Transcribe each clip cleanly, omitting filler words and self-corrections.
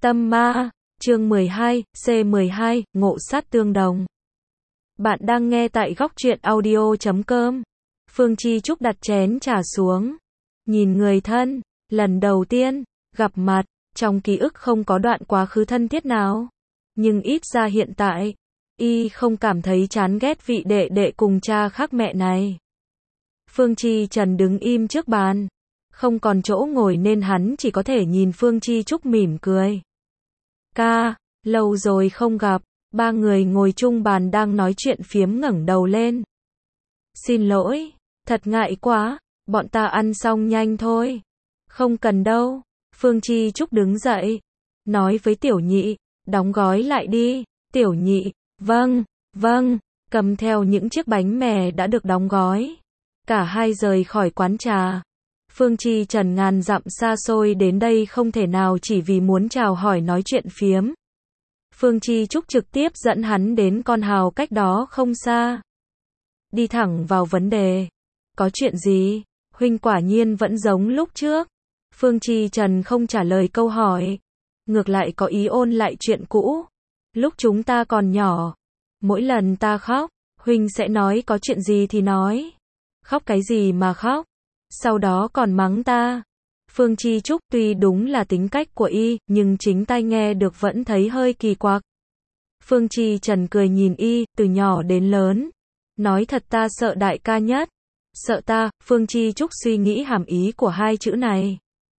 Tâm ma, chương 12, C12, ngộ sát tương đồng. Bạn đang nghe tại góc truyện audio.com. Phương Chi Trúc đặt chén trà xuống. Nhìn người thân, lần đầu tiên, gặp mặt, trong ký ức không có đoạn quá khứ thân thiết nào. Nhưng ít ra hiện tại, y không cảm thấy chán ghét vị đệ đệ cùng cha khác mẹ này. Phương Chi Trần đứng im trước bàn. Không còn chỗ ngồi nên hắn chỉ có thể nhìn Phương Chi Trúc mỉm cười. Ca, lâu rồi không gặp, ba người ngồi chung bàn đang nói chuyện phiếm ngẩng đầu lên. Xin lỗi, thật ngại quá, bọn ta ăn xong nhanh thôi. Không cần đâu, Phương Chi Trúc đứng dậy, nói với Tiểu Nhị, đóng gói lại đi. Tiểu Nhị, vâng, cầm theo những chiếc bánh mè đã được đóng gói. Cả hai rời khỏi quán trà. Phương Chi Trần ngàn dặm xa xôi đến đây không thể nào chỉ vì muốn chào hỏi nói chuyện phiếm. Phương Chi Trúc trực tiếp dẫn hắn đến con hào cách đó không xa. Đi thẳng vào vấn đề. Có chuyện gì? Huynh quả nhiên vẫn giống lúc trước. Phương Chi Trần không trả lời câu hỏi. Ngược lại có ý ôn lại chuyện cũ. Lúc chúng ta còn nhỏ, mỗi lần ta khóc, Huynh sẽ nói có chuyện gì thì nói. Khóc cái gì mà khóc? Sau đó còn mắng ta. Phương Chi Trúc tuy đúng là tính cách của y, nhưng chính tai nghe được vẫn thấy hơi kỳ quặc. Phương Chi Trần cười nhìn y, từ nhỏ đến lớn. Nói thật ta sợ đại ca nhất. Sợ ta, Phương Chi Trúc suy nghĩ hàm ý của hai chữ này.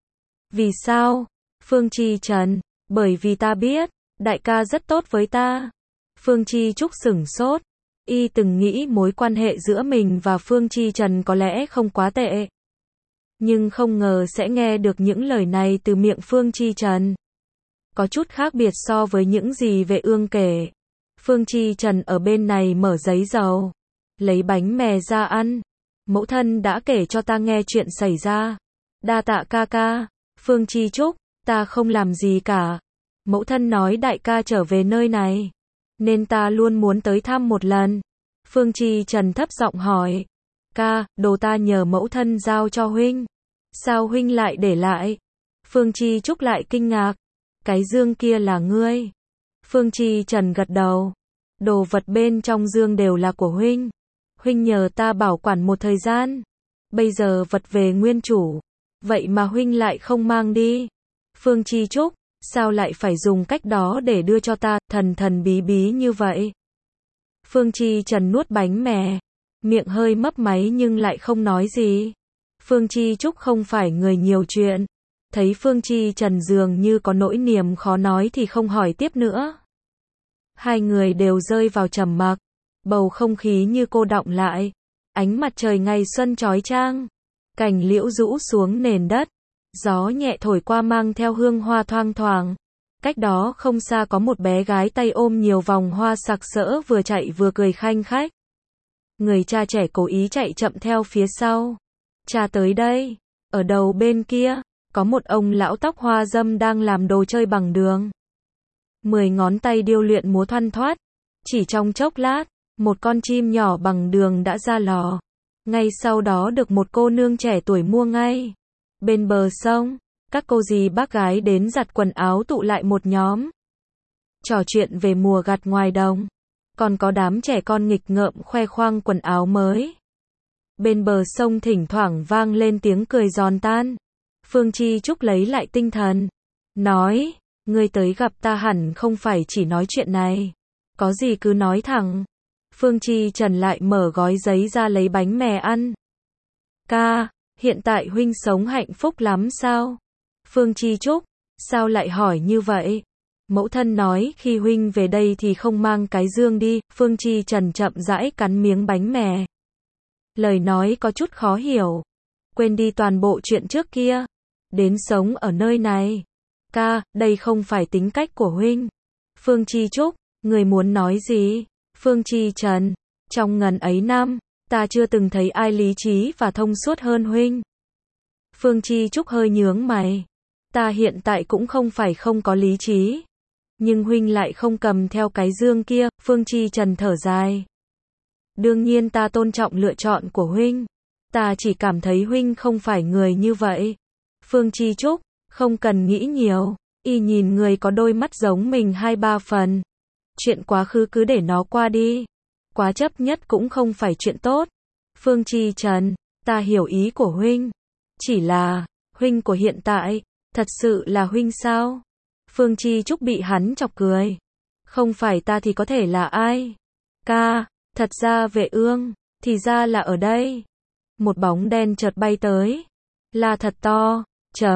Vì sao? Phương Chi Trần, bởi vì ta biết, đại ca rất tốt với ta. Phương Chi Trúc sửng sốt. Y từng nghĩ mối quan hệ giữa mình và Phương Chi Trần có lẽ không quá tệ. Nhưng không ngờ sẽ nghe được những lời này từ miệng Phương Chi Trần. Có chút khác biệt so với những gì Vệ Ương kể. Phương Chi Trần ở bên này mở giấy dầu, lấy bánh mè ra ăn. Mẫu thân đã kể cho ta nghe chuyện xảy ra. Đa tạ ca ca. Phương Chi Trúc, ta không làm gì cả. Mẫu thân nói đại ca trở về nơi này, nên ta luôn muốn tới thăm một lần. Phương Chi Trần thấp giọng hỏi. Ca, đồ ta nhờ mẫu thân giao cho huynh. Sao huynh lại để lại? Phương Chi Trúc lại kinh ngạc. Cái dương kia là ngươi? Phương Chi Trần gật đầu. Đồ vật bên trong dương đều là của huynh. Huynh nhờ ta bảo quản một thời gian. Bây giờ vật về nguyên chủ. Vậy mà huynh lại không mang đi. Phương Chi Trúc, sao lại phải dùng cách đó để đưa cho ta, thần thần bí bí như vậy? Phương Chi Trần nuốt bánh mè, miệng hơi mấp máy nhưng lại không nói gì. Phương Chi Trúc không phải người nhiều chuyện. Thấy Phương Chi Trần dường như có nỗi niềm khó nói thì không hỏi tiếp nữa. Hai người đều rơi vào trầm mặc. Bầu không khí như cô đọng lại. Ánh mặt trời ngày xuân chói chang. Cành liễu rũ xuống nền đất. Gió nhẹ thổi qua mang theo hương hoa thoang thoảng. Cách đó không xa có một bé gái tay ôm nhiều vòng hoa sặc sỡ vừa chạy vừa cười khanh khách. Người cha trẻ cố ý chạy chậm theo phía sau. Cha tới đây. Ở đầu bên kia, có một ông lão tóc hoa râm đang làm đồ chơi bằng đường. 10 ngón tay điêu luyện múa thoăn thoắt. Chỉ trong chốc lát, một con chim nhỏ bằng đường đã ra lò. Ngay sau đó được một cô nương trẻ tuổi mua ngay. Bên bờ sông, các cô dì bác gái đến giặt quần áo tụ lại một nhóm. Trò chuyện về mùa gặt ngoài đồng. Còn có đám trẻ con nghịch ngợm khoe khoang quần áo mới. Bên bờ sông thỉnh thoảng vang lên tiếng cười giòn tan. Phương Chi Trúc lấy lại tinh thần. Nói, ngươi tới gặp ta hẳn không phải chỉ nói chuyện này. Có gì cứ nói thẳng. Phương Chi Trần lại mở gói giấy ra lấy bánh mè ăn. Ca, hiện tại huynh sống hạnh phúc lắm sao? Phương Chi Trúc, sao lại hỏi như vậy? Mẫu thân nói khi huynh về đây thì không mang cái dương đi. Phương Chi Trần chậm rãi cắn miếng bánh mè. Lời nói có chút khó hiểu. Quên đi toàn bộ chuyện trước kia. Đến sống ở nơi này. Ca, đây không phải tính cách của huynh. Phương Chi Trúc, người muốn nói gì? Phương Chi Trần, trong ngần ấy năm, ta chưa từng thấy ai lý trí và thông suốt hơn huynh. Phương Chi Trúc hơi nhướng mày. Ta hiện tại cũng không phải không có lý trí. Nhưng huynh lại không cầm theo cái dương kia. Phương Chi Trần thở dài. Đương nhiên ta tôn trọng lựa chọn của huynh. Ta chỉ cảm thấy huynh không phải người như vậy. Phương Chi Trúc, không cần nghĩ nhiều. Y nhìn người có đôi mắt giống mình 2-3 phần. Chuyện quá khứ cứ để nó qua đi. Quá chấp nhất cũng không phải chuyện tốt. Phương Chi Trần, ta hiểu ý của huynh. Chỉ là, huynh của hiện tại, thật sự là huynh sao? Phương Chi Trúc bị hắn chọc cười. Không phải ta thì có thể là ai? Ca, thật ra Vệ Ương, thì ra là ở đây. Một bóng đen chợt bay tới. Là thật to,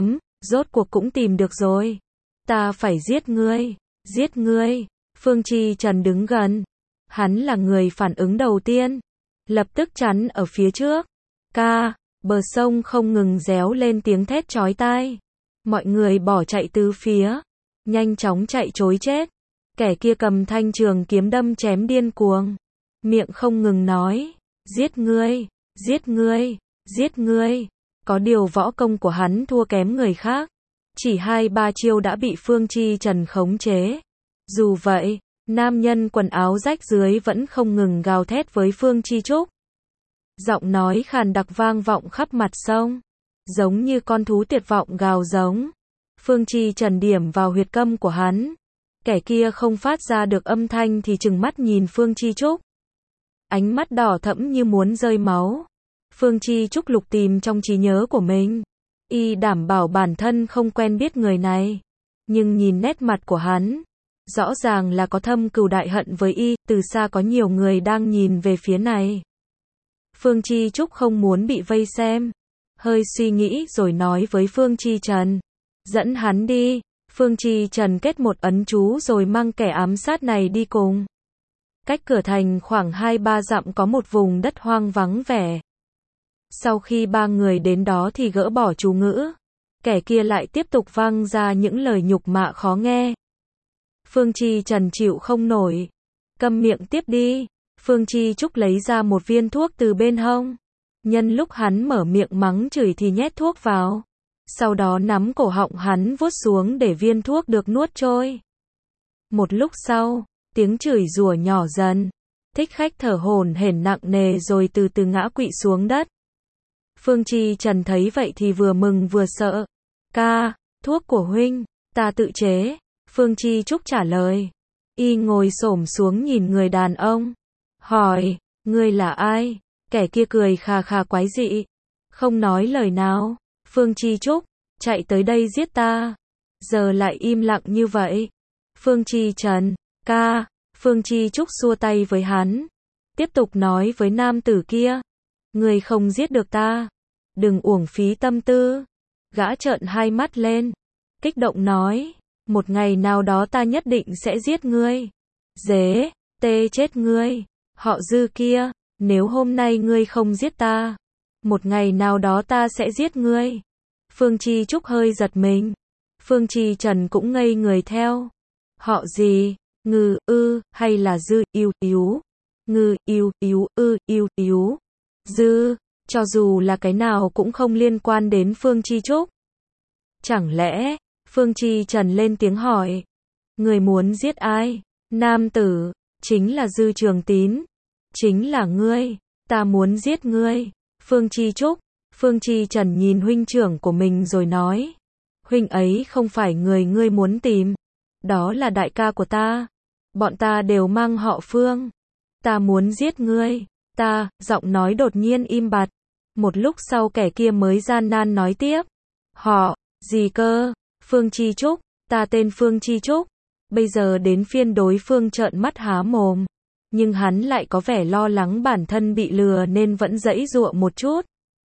rốt cuộc cũng tìm được rồi. Ta phải giết ngươi, giết ngươi. Phương Chi Trần đứng gần. Hắn là người phản ứng đầu tiên. Lập tức chắn ở phía trước. Ca, bờ sông không ngừng réo lên tiếng thét chói tai. Mọi người bỏ chạy tứ phía. Nhanh chóng chạy trối chết. Kẻ kia cầm thanh trường kiếm đâm chém điên cuồng. Miệng không ngừng nói. Giết ngươi, giết ngươi, giết ngươi. Có điều võ công của hắn thua kém người khác. Chỉ 2-3 chiêu đã bị Phương Chi Trần khống chế. Dù vậy, nam nhân quần áo rách dưới vẫn không ngừng gào thét với Phương Chi Trúc. Giọng nói khàn đặc vang vọng khắp mặt sông. Giống như con thú tuyệt vọng gào giống. Phương Chi Trần điểm vào huyệt câm của hắn. Kẻ kia không phát ra được âm thanh thì trừng mắt nhìn Phương Chi Trúc. Ánh mắt đỏ thẫm như muốn rơi máu. Phương Chi Trúc lục tìm trong trí nhớ của mình. Y đảm bảo bản thân không quen biết người này. Nhưng nhìn nét mặt của hắn, rõ ràng là có thâm cừu đại hận với Y. Từ xa có nhiều người đang nhìn về phía này. Phương Chi Trúc không muốn bị vây xem. Hơi suy nghĩ rồi nói với Phương Chi Trần. Dẫn hắn đi. Phương Chi Trần kết một ấn chú rồi mang kẻ ám sát này đi cùng. Cách cửa thành khoảng 2-3 dặm có một vùng đất hoang vắng vẻ. Sau khi 3 người đến đó thì gỡ bỏ chú ngữ. Kẻ kia lại tiếp tục vang ra những lời nhục mạ khó nghe. Phương Chi Trần chịu không nổi. Câm miệng tiếp đi. Phương Chi Trúc lấy ra một viên thuốc từ bên hông. Nhân lúc hắn mở miệng mắng chửi thì nhét thuốc vào. Sau đó nắm cổ họng hắn vuốt xuống để viên thuốc được nuốt trôi. Một lúc sau, tiếng chửi rủa nhỏ dần. Thích khách thở hổn hển nặng nề rồi từ từ ngã quỵ xuống đất. Phương Chi Trần thấy vậy thì vừa mừng vừa sợ. Ca, thuốc của huynh, ta tự chế. Phương Chi Trúc trả lời. Y ngồi xổm xuống nhìn người đàn ông. Hỏi, ngươi là ai? Kẻ kia cười khà khà quái dị. Không nói lời nào. Phương Chi Trúc, chạy tới đây giết ta. Giờ lại im lặng như vậy. Phương Chi Trần, ca. Phương Chi Trúc xua tay với hắn. Tiếp tục nói với nam tử kia. Ngươi không giết được ta. Đừng uổng phí tâm tư. Gã trợn hai mắt lên. Kích động nói. Một ngày nào đó ta nhất định sẽ giết ngươi. Dế, tê chết ngươi. Họ Dư kia, nếu hôm nay ngươi không giết ta, một ngày nào đó ta sẽ giết ngươi. Phương Chi Trúc hơi giật mình. Phương Chi Trần cũng ngây người theo. Họ gì? Ngư, hay là Dư, Yếu? Ngư, Yếu. Dư, cho dù là cái nào cũng không liên quan đến Phương Chi Trúc. Chẳng lẽ, Phương Chi Trần lên tiếng hỏi. Người muốn giết ai? Nam tử, chính là Dư Trường Tín. Chính là ngươi, ta muốn giết ngươi. Phương Chi Trúc, Phương Chi Trần nhìn huynh trưởng của mình rồi nói. Huynh ấy không phải người ngươi muốn tìm. Đó là đại ca của ta. Bọn ta đều mang họ Phương. Ta muốn giết ngươi. Ta, giọng nói đột nhiên im bặt. Một lúc sau kẻ kia mới gian nan nói tiếp. Họ, gì cơ? Phương Chi Trúc, ta tên Phương Chi Trúc. Bây giờ đến phiên đối phương trợn mắt há mồm. Nhưng hắn lại có vẻ lo lắng bản thân bị lừa nên vẫn giãy giụa một chút.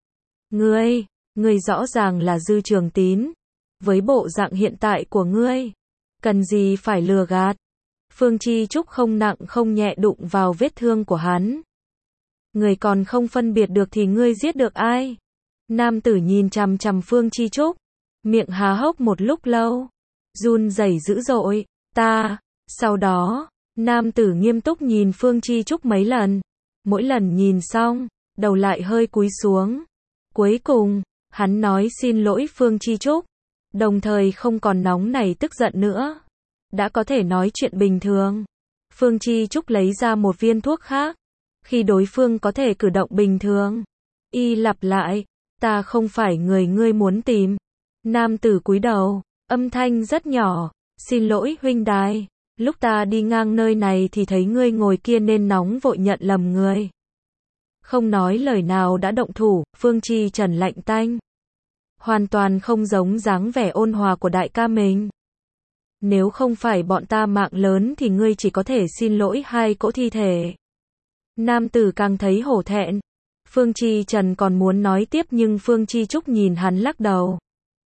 Ngươi rõ ràng là Dư Trường Tín. Với bộ dạng hiện tại của ngươi, cần gì phải lừa gạt. Phương Chi Trúc không nặng không nhẹ đụng vào vết thương của hắn. Người còn không phân biệt được thì ngươi giết được ai? Nam tử nhìn chằm chằm Phương Chi Trúc, miệng há hốc một lúc lâu, run rẩy dữ dội. Ta. Sau đó, nam tử nghiêm túc nhìn Phương Chi Trúc mấy lần. Mỗi lần nhìn xong, đầu lại hơi cúi xuống. Cuối cùng, hắn nói xin lỗi Phương Chi Trúc, đồng thời không còn nóng nảy tức giận nữa. Đã có thể nói chuyện bình thường. Phương Chi Trúc lấy ra một viên thuốc khác. Khi đối phương có thể cử động bình thường, y lặp lại, ta không phải người ngươi muốn tìm. Nam tử cúi đầu, Âm thanh rất nhỏ. Xin lỗi huynh đài. Lúc ta đi ngang nơi này thì thấy ngươi ngồi kia nên nóng vội nhận lầm người. Không nói lời nào đã động thủ, Phương Chi Trần lạnh tanh. Hoàn toàn không giống dáng vẻ ôn hòa của đại ca mình. Nếu không phải bọn ta mạng lớn thì ngươi chỉ có thể xin lỗi 2 cỗ thi thể. Nam tử càng thấy hổ thẹn. Phương Chi Trần còn muốn nói tiếp nhưng Phương Chi Trúc nhìn hắn lắc đầu.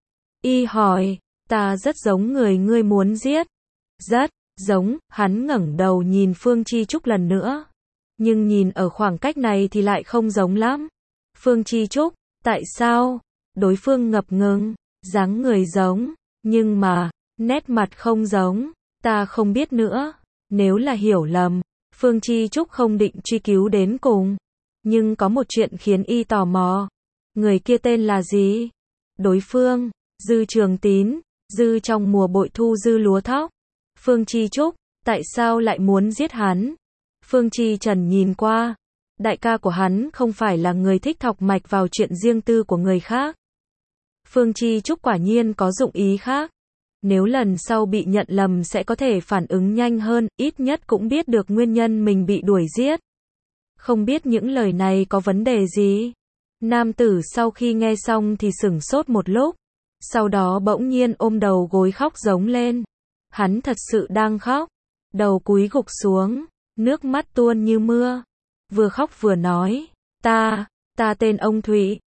Y hỏi, ta rất giống người ngươi muốn giết. Rất giống, hắn ngẩng đầu nhìn Phương Chi Trúc lần nữa. Nhưng nhìn ở khoảng cách này thì lại không giống lắm. Phương Chi Trúc, tại sao? Đối phương ngập ngừng, dáng người giống, nhưng mà, nét mặt không giống, ta không biết nữa. Nếu là hiểu lầm, Phương Chi Trúc không định truy cứu đến cùng. Nhưng có một chuyện khiến y tò mò. Người kia tên là gì? Đối phương, Dư Trường Tín, Dư trong mùa bội thu dư lúa thóc. Phương Chi Trúc, tại sao lại muốn giết hắn? Phương Chi Trần nhìn qua. Đại ca của hắn không phải là người thích thọc mạch vào chuyện riêng tư của người khác. Phương Chi Trúc quả nhiên có dụng ý khác. Nếu lần sau bị nhận lầm sẽ có thể phản ứng nhanh hơn, ít nhất cũng biết được nguyên nhân mình bị đuổi giết. Không biết những lời này có vấn đề gì? Nam tử sau khi nghe xong thì sửng sốt một lúc. Sau đó bỗng nhiên ôm đầu gối khóc giống lên. Hắn thật sự đang khóc. Đầu cúi gục xuống, nước mắt tuôn như mưa. Vừa khóc vừa nói, ta tên ông Thụy,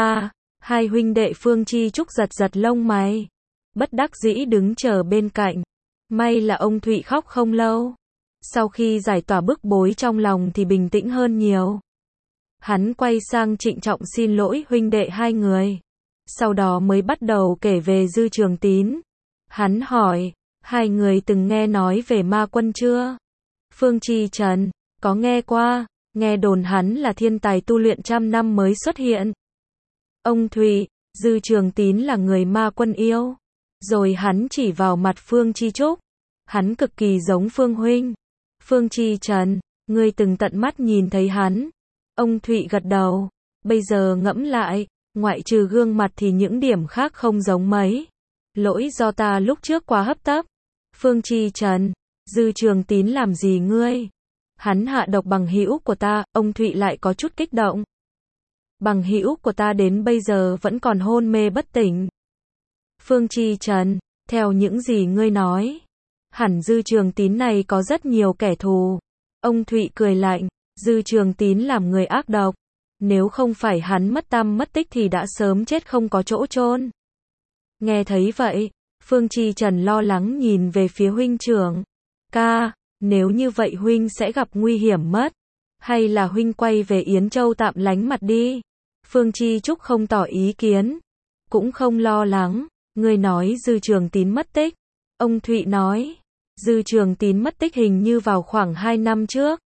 hai huynh đệ Phương Chi Trúc giật giật lông mày. Bất đắc dĩ đứng chờ bên cạnh. May là ông Thụy khóc không lâu. Sau khi giải tỏa bức bối trong lòng thì bình tĩnh hơn nhiều. Hắn quay sang trịnh trọng xin lỗi huynh đệ 2 người. Sau đó mới bắt đầu kể về Dư Trường Tín. Hắn hỏi, 2 người từng nghe nói về ma quân chưa? Phương Chi Trần, có nghe qua, nghe đồn hắn là thiên tài tu luyện 100 năm mới xuất hiện. Ông Thụy, Dư Trường Tín là người ma quân yêu. Rồi hắn chỉ vào mặt Phương Chi Trúc. Hắn cực kỳ giống Phương huynh. Phương Chi Trần, ngươi từng tận mắt nhìn thấy hắn. Ông Thụy gật đầu. Bây giờ ngẫm lại, ngoại trừ gương mặt thì những điểm khác không giống mấy. Lỗi do ta lúc trước quá hấp tấp. Phương Chi Trần, Dư Trường Tín làm gì ngươi? Hắn hạ độc bằng hữu của ta, ông Thụy lại có chút kích động. Bằng hữu của ta đến bây giờ vẫn còn hôn mê bất tỉnh. Phương Chi Trần, theo những gì ngươi nói, hẳn Dư Trường Tín này có rất nhiều kẻ thù. Ông Thụy cười lạnh, Dư Trường Tín làm người ác độc. Nếu không phải hắn mất tăm mất tích thì đã sớm chết không có chỗ chôn. Nghe thấy vậy, Phương Chi Trần lo lắng nhìn về phía huynh trưởng. Ca, nếu như vậy huynh sẽ gặp nguy hiểm mất. Hay là huynh quay về Yến Châu tạm lánh mặt đi. Phương Chi Trúc không tỏ ý kiến. Cũng không lo lắng. Ngươi nói Dư Trường Tín mất tích. Ông Thụy nói. Dư Trường Tín mất tích hình như vào khoảng 2 năm trước.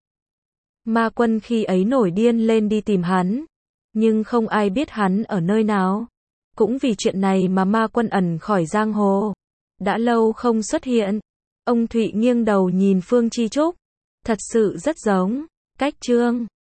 Ma quân khi ấy nổi điên lên đi tìm hắn. Nhưng không ai biết hắn ở nơi nào. Cũng vì chuyện này mà ma quân ẩn khỏi giang hồ. Đã lâu không xuất hiện. Ông Thụy nghiêng đầu nhìn Phương Chi Trúc. Thật sự rất giống. Cách trương.